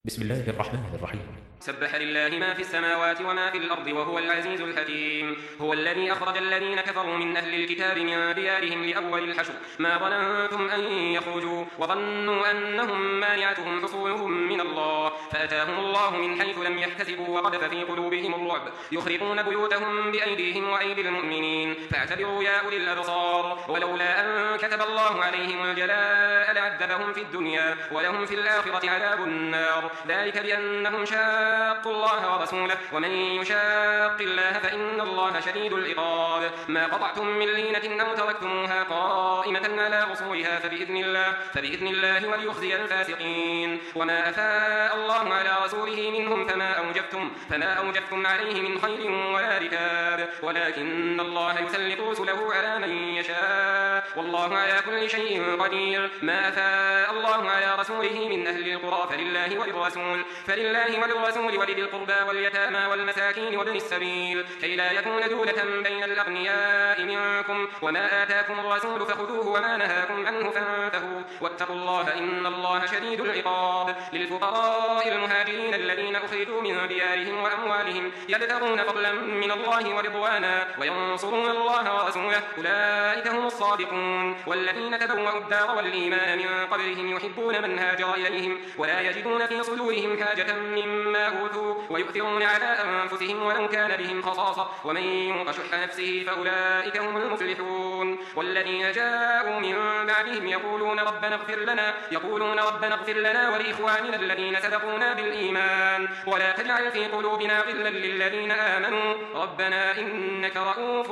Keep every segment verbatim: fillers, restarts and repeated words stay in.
بسم الله الرحمن الرحيم. سبح لله ما في السماوات وما في الأرض وهو العزيز الحكيم. هو الذي أخرج الذين كفروا من أهل الكتاب من ديارهم لأول الحشر ما ظننتم أن يخرجوا وظنوا أنهم مانعتهم حصولهم من الله فأتاهم الله من حيث لم يحتسبوا وقذف في قلوبهم الرعب يخربون بيوتهم بأيديهم وأيدي المؤمنين فاعتبروا يا أولي الأبصار. ولولا أن كتب الله عليهم الجلاء لعذبهم في الدنيا ولهم في الآخرة عذاب النار ذلك بأنهم شاقوا الله ورسوله ومن يشاق الله فإن الله شديد العقاب. ما قطعتم من لينة أو تركتموها قائمة على أصولها فبإذن الله فبإذن الله وليخزي الفاسقين. وما أفاء الله على رسوله منهم فما أوجفتم فما أوجفتم عليه من خيل ولا ركاب ولكن الله يسلط رسله على من يشاء والله على كل شيء قدير. ما أفاء الله على رسوله من أهل القرى فلله وللرسول فلله وللرسول ولذي القربى واليتامى والمساكين وابن السبيل كي لا يكون دولة بين الأغنياء منكم. وما آتاكم الرسول فخذوه وما نهاكم عنه فانتهوا واتقوا الله إن الله شديد العقاب. للفقراء المهاجرين الذين أخرجوا من ديارهم وأموالهم يبتغون فضلا من الله ورضوانا وينصرون الله ورسوله أولئك هم الصادقون. والذين تبوأوا الدار والإيمان من قبلهم يحبون من هاجر إليهم ولا يجدون في صدورهم حاجة مما أوتوا ويؤثرون على أنفسهم ولو كان بهم خصاصة ومن يوق شح نفسه فأولئك هم المفلحون. والذين جاءوا من بعدهم يقولون ربنا اغفر لنا يقولون ربنا اغفر لنا ولإخواننا الذين سبقونا بالإيمان ولا تجعل في قلوبنا غلا للذين آمنوا ربنا إنك رؤوف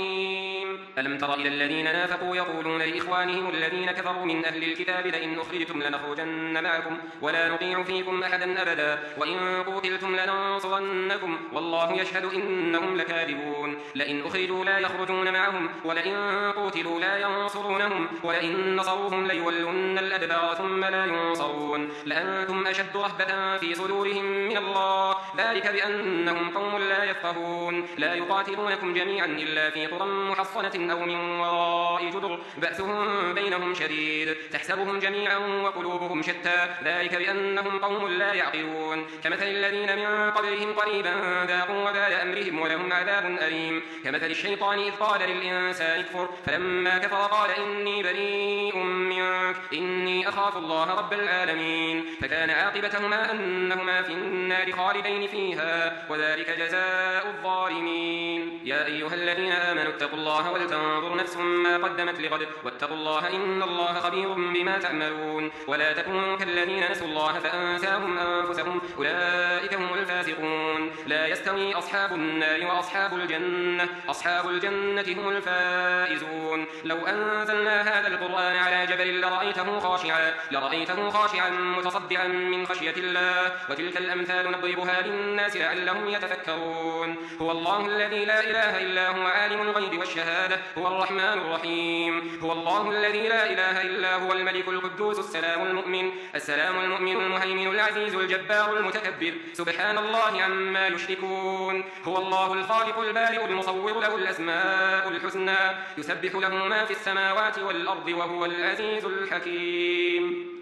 رحيم. ألم تر إلى الذين نافقوا يقولون لإخوانهم الذين كفروا من أهل الكتاب لئن أخرجتم لنخرجن معكم ولا نطيع فيكم أحدا أبدا وإن قتلتم لننصرنكم والله يشهد إنهم لكاذبون. لئن أخرجوا لا يخرجون معهم ولئن قتلوا لا ينصرونهم ولئن نصروهم ليولن الأدبار ثم لا ينصرون لأنتم أشد رهبة في صدورهم من الله ذلك بأنهم قوم لا يفقهون. لا يقاتلونكم جميعا إلا في قرى محصنة أو من وراء جدر بأسهم بينهم شديد تحسبهم جميعا وقلوبهم شتى ذلك بأنهم قوم لا يعقلون. كمثل الذين من قبلهم قريبا ذاقوا وبال أمرهم ولهم عذاب أليم. كمثل الشيطان إذ قال للإنسان اكفر فلما كفر قال إني بريء منك إني أخاف الله رب العالمين فكان عاقبتهما أنهما في النار خالدين فيها وذلك جزاء الظالمين. يا أيها الذين آمنوا اتقوا الله ولتنظر نفس ما قدمت لغد واتقوا الله إن الله خبير بما تعملون. ولا تكونوا كالذين نسوا الله فأنساهم أنفسهم أولئك هم الفاسقون. لا يستوي أصحاب النار وأصحاب الجنة أصحاب الجنة هم الفائزون. لو أنزلنا هذا القرآن على جبل لرأيته خاشعا لرأيته خاشعا متصدعا من خشية الله وتلك الأمثال نضربها للناس لعلهم يتفكرون. هو الله الذي لا إله إلا هو عالم الغيب والشهادة هو الرحمن الرحيم. هو الله الذي لا إله إلا هو الملك القدوس السلام المؤمن السلام المؤمن المهيمن العزيز الجبار المتكبر سبحان الله عما يشركون. هو الله الخالق البارئ المصور له الأسماء الحسنى يسبح له ما في السماوات والأرض وهو العزيز الحكيم.